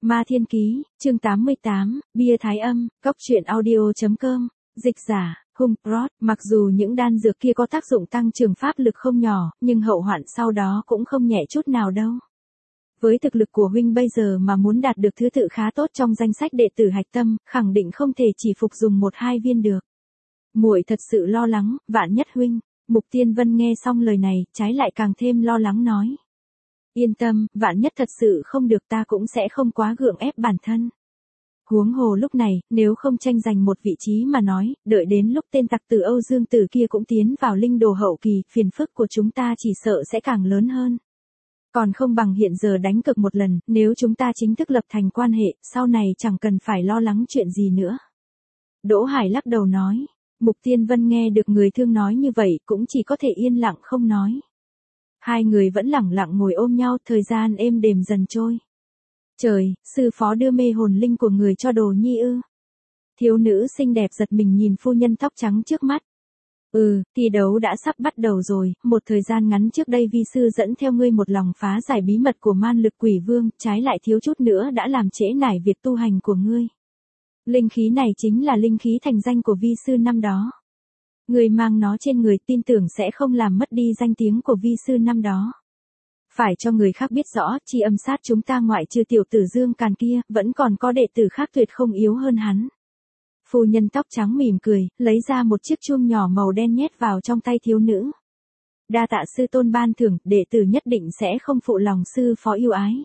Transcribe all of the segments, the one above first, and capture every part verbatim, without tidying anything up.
Ma Thiên Ký, chương tám mươi tám, Bia Thái Âm, Cốc truyện audio chấm com, dịch giả, Hung Prot. Mặc dù những đan dược kia có tác dụng tăng trưởng pháp lực không nhỏ, nhưng hậu hoạn sau đó cũng không nhẹ chút nào đâu. Với thực lực của huynh bây giờ mà muốn đạt được thứ tự khá tốt trong danh sách đệ tử hạch tâm, khẳng định không thể chỉ phục dùng một hai viên được. Muội thật sự lo lắng, vạn nhất huynh. Mục Tiên Vân nghe xong lời này, trái lại càng thêm lo lắng nói. Yên tâm, vạn nhất thật sự không được ta cũng sẽ không quá gượng ép bản thân. Huống hồ lúc này, nếu không tranh giành một vị trí mà nói, đợi đến lúc tên tặc tử Âu Dương Tử kia cũng tiến vào linh đồ hậu kỳ, phiền phức của chúng ta chỉ sợ sẽ càng lớn hơn. Còn không bằng hiện giờ đánh cược một lần, nếu chúng ta chính thức lập thành quan hệ, sau này chẳng cần phải lo lắng chuyện gì nữa. Đỗ Hải lắc đầu nói. Mục Tiên Vân nghe được người thương nói như vậy cũng chỉ có thể yên lặng không nói. Hai người vẫn lẳng lặng ngồi ôm nhau, thời gian êm đềm dần trôi. Trời, sư phó đưa mê hồn linh của người cho Đồ Nhi ư? Thiếu nữ xinh đẹp giật mình nhìn phu nhân tóc trắng trước mắt. Ừ, thi đấu đã sắp bắt đầu rồi, một thời gian ngắn trước đây vi sư dẫn theo ngươi một lòng phá giải bí mật của man lực quỷ vương, trái lại thiếu chút nữa đã làm trễ nải việc tu hành của ngươi. Linh khí này chính là linh khí thành danh của vi sư năm đó. Người mang nó trên người tin tưởng sẽ không làm mất đi danh tiếng của vi sư năm đó. Phải cho người khác biết rõ, chi âm sát chúng ta ngoại trừ tiểu tử Dương Càn kia, vẫn còn có đệ tử khác tuyệt không yếu hơn hắn. Phu nhân tóc trắng mỉm cười, lấy ra một chiếc chuông nhỏ màu đen nhét vào trong tay thiếu nữ. Đa tạ sư tôn ban thưởng, đệ tử nhất định sẽ không phụ lòng sư phó yêu ái.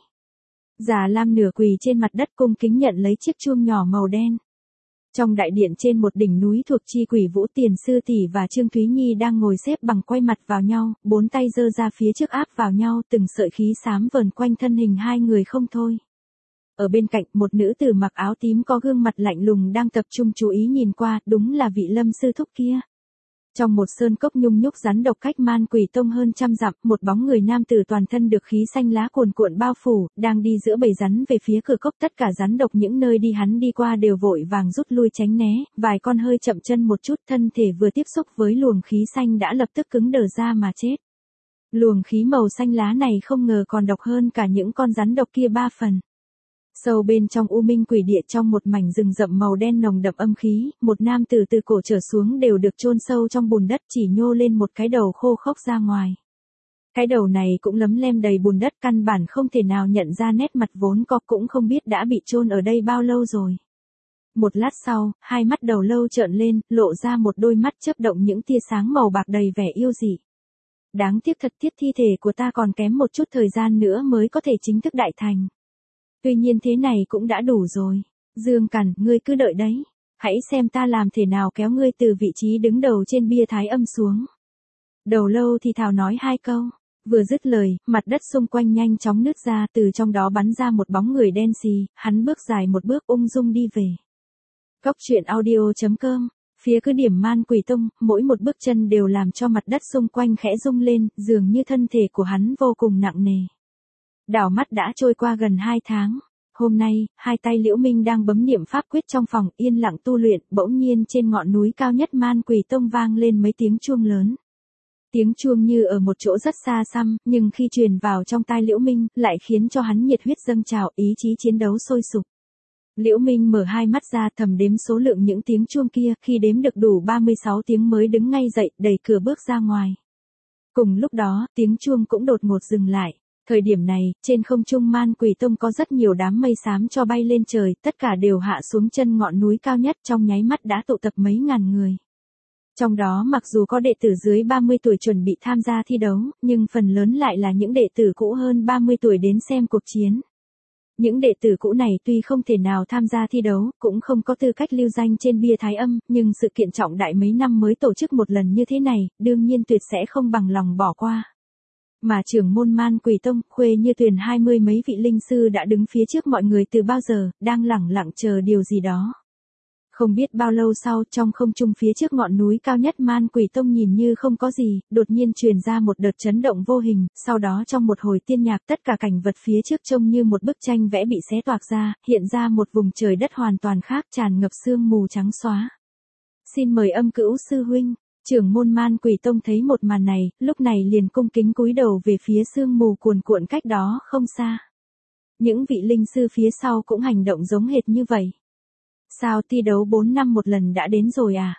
Già Lam nửa quỳ trên mặt đất cung kính nhận lấy chiếc chuông nhỏ màu đen. Trong đại điện trên một đỉnh núi thuộc chi quỷ Vũ Tiền Sư Tỷ và Trương Thúy Nhi đang ngồi xếp bằng quay mặt vào nhau, bốn tay giơ ra phía trước áp vào nhau, từng sợi khí xám vờn quanh thân hình hai người không thôi. Ở bên cạnh, một nữ tử mặc áo tím có gương mặt lạnh lùng đang tập trung chú ý nhìn qua, đúng là vị Lâm sư thúc kia. Trong một sơn cốc nhung nhúc rắn độc cách Man Quỷ Tông hơn trăm dặm, một bóng người nam tử toàn thân được khí xanh lá cuồn cuộn bao phủ, đang đi giữa bầy rắn về phía cửa cốc. Tất cả rắn độc những nơi đi hắn đi qua đều vội vàng rút lui tránh né, vài con hơi chậm chân một chút, thân thể vừa tiếp xúc với luồng khí xanh đã lập tức cứng đờ ra mà chết. Luồng khí màu xanh lá này không ngờ còn độc hơn cả những con rắn độc kia ba phần. Sâu bên trong U Minh Quỷ Địa, trong một mảnh rừng rậm màu đen nồng đậm âm khí, một nam tử từ cổ trở xuống đều được chôn sâu trong bùn đất, chỉ nhô lên một cái đầu khô khốc ra ngoài. Cái đầu này cũng lấm lem đầy bùn đất, căn bản không thể nào nhận ra nét mặt vốn có, cũng không biết đã bị chôn ở đây bao lâu rồi. Một lát sau, hai mắt đầu lâu trợn lên, lộ ra một đôi mắt chớp động những tia sáng màu bạc đầy vẻ yêu dị. Đáng tiếc thật, thiết thi thể của ta còn kém một chút thời gian nữa mới có thể chính thức đại thành. Tuy nhiên thế này cũng đã đủ rồi. Dương Càn, ngươi cứ đợi đấy. Hãy xem ta làm thế nào kéo ngươi từ vị trí đứng đầu trên bia thái âm xuống. Đầu lâu thì thào nói hai câu. Vừa dứt lời, mặt đất xung quanh nhanh chóng nứt ra, từ trong đó bắn ra một bóng người đen xì, hắn bước dài một bước ung dung đi về. Cốc truyện audio chấm com. Phía cứ điểm Man Quỷ Tông, mỗi một bước chân đều làm cho mặt đất xung quanh khẽ rung lên, dường như thân thể của hắn vô cùng nặng nề. Đảo mắt đã trôi qua gần hai tháng. Hôm nay, hai tay Liễu Minh đang bấm niệm pháp quyết trong phòng yên lặng tu luyện, bỗng nhiên trên ngọn núi cao nhất Man Quỷ Tông vang lên mấy tiếng chuông lớn. Tiếng chuông như ở một chỗ rất xa xăm, nhưng khi truyền vào trong tai Liễu Minh, lại khiến cho hắn nhiệt huyết dâng trào, ý chí chiến đấu sôi sục. Liễu Minh mở hai mắt ra thầm đếm số lượng những tiếng chuông kia, khi đếm được đủ ba mươi sáu tiếng mới đứng ngay dậy, đẩy cửa bước ra ngoài. Cùng lúc đó, tiếng chuông cũng đột ngột dừng lại. Thời điểm này, trên không trung Man Quỷ Tông có rất nhiều đám mây xám cho bay lên trời, tất cả đều hạ xuống chân ngọn núi cao nhất, trong nháy mắt đã tụ tập mấy ngàn người. Trong đó mặc dù có đệ tử dưới ba mươi tuổi chuẩn bị tham gia thi đấu, nhưng phần lớn lại là những đệ tử cũ hơn ba mươi tuổi đến xem cuộc chiến. Những đệ tử cũ này tuy không thể nào tham gia thi đấu, cũng không có tư cách lưu danh trên bia thái âm, nhưng sự kiện trọng đại mấy năm mới tổ chức một lần như thế này, đương nhiên tuyệt sẽ không bằng lòng bỏ qua. Mà trưởng môn Man Quỷ Tông, Khuê Như Tuyền hai mươi mấy vị linh sư đã đứng phía trước mọi người từ bao giờ, đang lẳng lặng chờ điều gì đó. Không biết bao lâu sau, trong không trung phía trước ngọn núi cao nhất Man Quỷ Tông nhìn như không có gì, đột nhiên truyền ra một đợt chấn động vô hình, sau đó trong một hồi tiên nhạc tất cả cảnh vật phía trước trông như một bức tranh vẽ bị xé toạc ra, hiện ra một vùng trời đất hoàn toàn khác, tràn ngập sương mù trắng xóa. Xin mời Âm Cữu sư huynh. Trưởng môn Man Quỷ Tông thấy một màn này, lúc này liền cung kính cúi đầu về phía sương mù cuồn cuộn cách đó không xa. Những vị linh sư phía sau cũng hành động giống hệt như vậy. Sao thi đấu bốn năm một lần đã đến rồi à?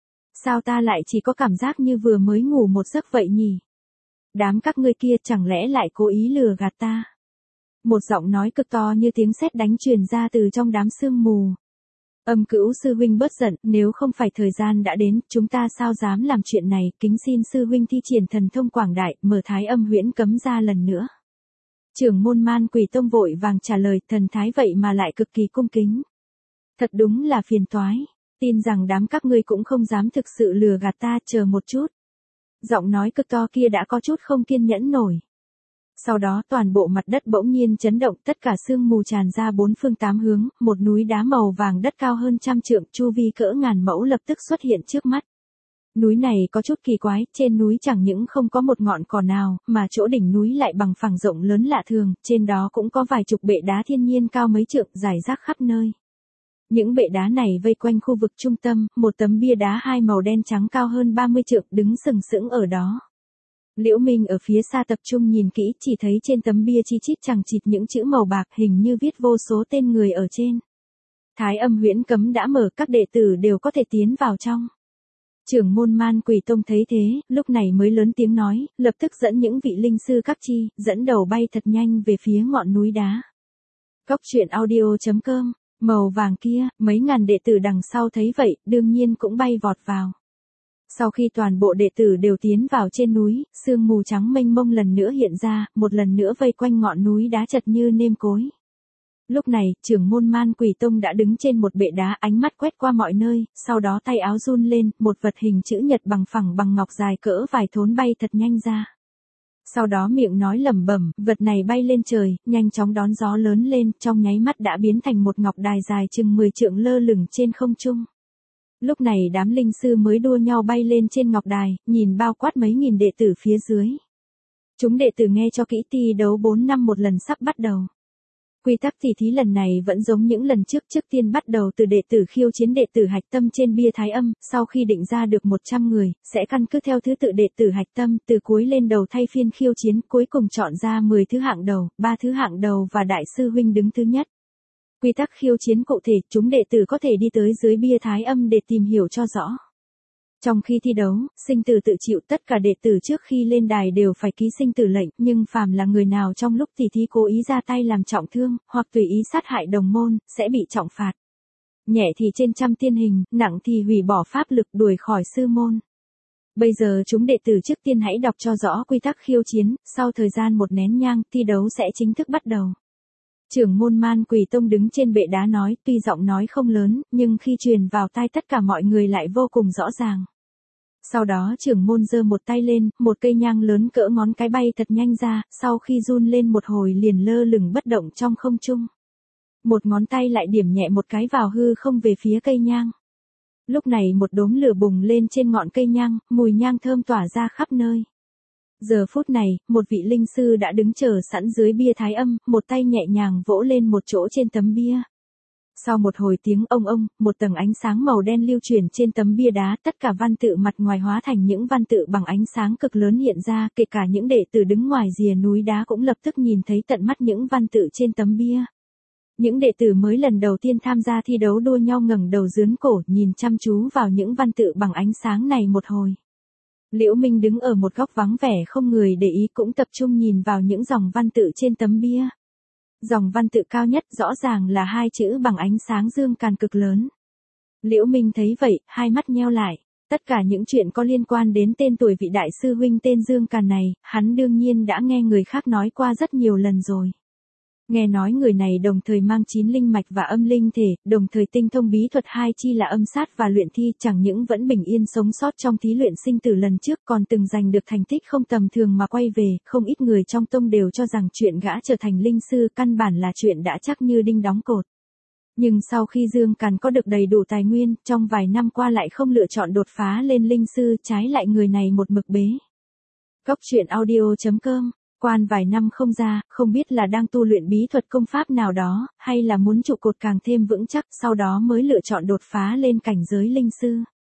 Sao ta lại chỉ có cảm giác như vừa mới ngủ một giấc vậy nhỉ? Đám các ngươi kia chẳng lẽ lại cố ý lừa gạt ta? Một giọng nói cực to như tiếng sét đánh truyền ra từ trong đám sương mù. Âm Cửu sư huynh bớt giận, nếu không phải thời gian đã đến, chúng ta sao dám làm chuyện này, kính xin sư huynh thi triển thần thông quảng đại, mở thái âm huyễn cấm ra lần nữa. Trưởng môn Man Quỷ Tông vội vàng trả lời, thần thái vậy mà lại cực kỳ cung kính. Thật đúng là phiền toái, tin rằng đám các ngươi cũng không dám thực sự lừa gạt ta, chờ một chút. Giọng nói cực to kia đã có chút không kiên nhẫn nổi. Sau đó toàn bộ mặt đất bỗng nhiên chấn động, tất cả sương mù tràn ra bốn phương tám hướng, một núi đá màu vàng đất cao hơn trăm trượng, chu vi cỡ ngàn mẫu lập tức xuất hiện trước mắt. Núi này có chút kỳ quái, trên núi chẳng những không có một ngọn cỏ nào, mà chỗ đỉnh núi lại bằng phẳng rộng lớn lạ thường, trên đó cũng có vài chục bệ đá thiên nhiên cao mấy trượng, rải rác khắp nơi. Những bệ đá này vây quanh khu vực trung tâm, một tấm bia đá hai màu đen trắng cao hơn ba mươi trượng đứng sừng sững ở đó. Liễu Minh ở phía xa tập trung nhìn kỹ, chỉ thấy trên tấm bia chi chít chằng chịt những chữ màu bạc hình như viết vô số tên người ở trên. Thái âm huyễn cấm đã mở, các đệ tử đều có thể tiến vào trong. Trưởng môn Man Quỷ Tông thấy thế, lúc này mới lớn tiếng nói, lập tức dẫn những vị linh sư các chi, dẫn đầu bay thật nhanh về phía ngọn núi đá. Cốc truyện audio chấm com, màu vàng kia, mấy ngàn đệ tử đằng sau thấy vậy, đương nhiên cũng bay vọt vào. Sau khi toàn bộ đệ tử đều tiến vào trên núi, sương mù trắng mênh mông lần nữa hiện ra, một lần nữa vây quanh ngọn núi đá chật như nêm cối. Lúc này, trưởng môn Man Quỷ Tông đã đứng trên một bệ đá, ánh mắt quét qua mọi nơi, sau đó tay áo run lên, một vật hình chữ nhật bằng phẳng bằng ngọc dài cỡ vài thốn bay thật nhanh ra. Sau đó miệng nói lẩm bẩm, vật này bay lên trời, nhanh chóng đón gió lớn lên, trong nháy mắt đã biến thành một ngọc đài dài chừng mười trượng lơ lửng trên không trung. Lúc này đám linh sư mới đua nhau bay lên trên ngọc đài, nhìn bao quát mấy nghìn đệ tử phía dưới. Chúng đệ tử nghe cho kỹ, thi đấu bốn năm một lần sắp bắt đầu. Quy tắc tỷ thí lần này vẫn giống những lần trước, trước tiên bắt đầu từ đệ tử khiêu chiến đệ tử hạch tâm trên bia thái âm, sau khi định ra được một trăm người, sẽ căn cứ theo thứ tự đệ tử hạch tâm, từ cuối lên đầu thay phiên khiêu chiến, cuối cùng chọn ra mười thứ hạng đầu, ba thứ hạng đầu và đại sư huynh đứng thứ nhất. Quy tắc khiêu chiến cụ thể, chúng đệ tử có thể đi tới dưới bia thái âm để tìm hiểu cho rõ. Trong khi thi đấu, sinh tử tự chịu, tất cả đệ tử trước khi lên đài đều phải ký sinh tử lệnh, nhưng phàm là người nào trong lúc tỷ thí cố ý ra tay làm trọng thương, hoặc tùy ý sát hại đồng môn, sẽ bị trọng phạt. Nhẹ thì trên trăm tiên hình, nặng thì hủy bỏ pháp lực, đuổi khỏi sư môn. Bây giờ chúng đệ tử trước tiên hãy đọc cho rõ quy tắc khiêu chiến, sau thời gian một nén nhang, thi đấu sẽ chính thức bắt đầu. Trưởng môn Man Quỷ Tông đứng trên bệ đá nói, tuy giọng nói không lớn, nhưng khi truyền vào tai tất cả mọi người lại vô cùng rõ ràng. Sau đó trưởng môn giơ một tay lên, một cây nhang lớn cỡ ngón cái bay thật nhanh ra, sau khi run lên một hồi liền lơ lửng bất động trong không trung. Một ngón tay lại điểm nhẹ một cái vào hư không về phía cây nhang. Lúc này một đốm lửa bùng lên trên ngọn cây nhang, mùi nhang thơm tỏa ra khắp nơi. Giờ phút này, một vị linh sư đã đứng chờ sẵn dưới bia thái âm, một tay nhẹ nhàng vỗ lên một chỗ trên tấm bia. Sau một hồi tiếng ông ông, một tầng ánh sáng màu đen lưu chuyển trên tấm bia đá, tất cả văn tự mặt ngoài hóa thành những văn tự bằng ánh sáng cực lớn hiện ra, kể cả những đệ tử đứng ngoài rìa núi đá cũng lập tức nhìn thấy tận mắt những văn tự trên tấm bia. Những đệ tử mới lần đầu tiên tham gia thi đấu đua nhau ngẩng đầu dướn cổ, nhìn chăm chú vào những văn tự bằng ánh sáng này một hồi. Liễu Minh đứng ở một góc vắng vẻ không người để ý cũng tập trung nhìn vào những dòng văn tự trên tấm bia. Dòng văn tự cao nhất rõ ràng là hai chữ bằng ánh sáng dương càn cực lớn. Liễu Minh thấy vậy, hai mắt nheo lại. Tất cả những chuyện có liên quan đến tên tuổi vị đại sư huynh tên Dương Càn này, hắn đương nhiên đã nghe người khác nói qua rất nhiều lần rồi. Nghe nói người này đồng thời mang chín linh mạch và âm linh thể, đồng thời tinh thông bí thuật hai chi là âm sát và luyện thi, chẳng những vẫn bình yên sống sót trong thí luyện sinh tử lần trước còn từng giành được thành tích không tầm thường mà quay về, không ít người trong tông đều cho rằng chuyện gã trở thành linh sư căn bản là chuyện đã chắc như đinh đóng cột. Nhưng sau khi Dương Càn có được đầy đủ tài nguyên, trong vài năm qua lại không lựa chọn đột phá lên linh sư, trái lại người này một mực bế. Cốc truyện audio chấm com, quan vài năm không ra, không biết là đang tu luyện bí thuật công pháp nào đó, hay là muốn trụ cột càng thêm vững chắc, sau đó mới lựa chọn đột phá lên cảnh giới linh sư.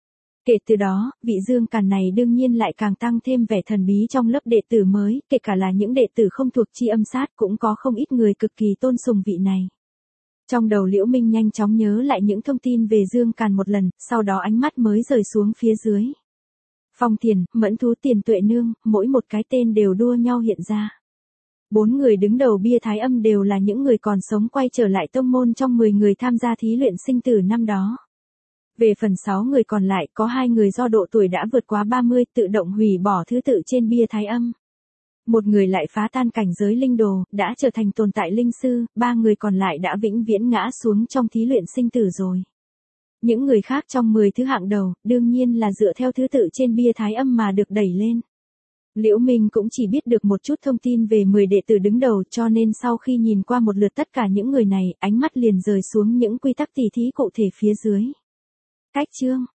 Kể từ đó, vị Dương Càn này đương nhiên lại càng tăng thêm vẻ thần bí trong lớp đệ tử mới, kể cả là những đệ tử không thuộc chi âm sát cũng có không ít người cực kỳ tôn sùng vị này. Trong đầu Liễu Minh nhanh chóng nhớ lại những thông tin về Dương Càn một lần, sau đó ánh mắt mới rời xuống phía dưới. Phong Thiền, Mẫn Thú Tiền Tuệ Nương, mỗi một cái tên đều đua nhau hiện ra. Bốn người đứng đầu bia thái âm đều là những người còn sống quay trở lại tông môn trong mười người tham gia thí luyện sinh tử năm đó. Về phần sáu người còn lại, có hai người do độ tuổi đã vượt quá ba mươi tự động hủy bỏ thứ tự trên bia thái âm. Một người lại phá tan cảnh giới linh đồ, đã trở thành tồn tại linh sư, ba người còn lại đã vĩnh viễn ngã xuống trong thí luyện sinh tử rồi. Những người khác trong mười thứ hạng đầu, đương nhiên là dựa theo thứ tự trên bia thái âm mà được đẩy lên. Liễu Minh cũng chỉ biết được một chút thông tin về mười đệ tử đứng đầu, cho nên sau khi nhìn qua một lượt tất cả những người này, ánh mắt liền rời xuống những quy tắc tỉ thí cụ thể phía dưới. Cách chương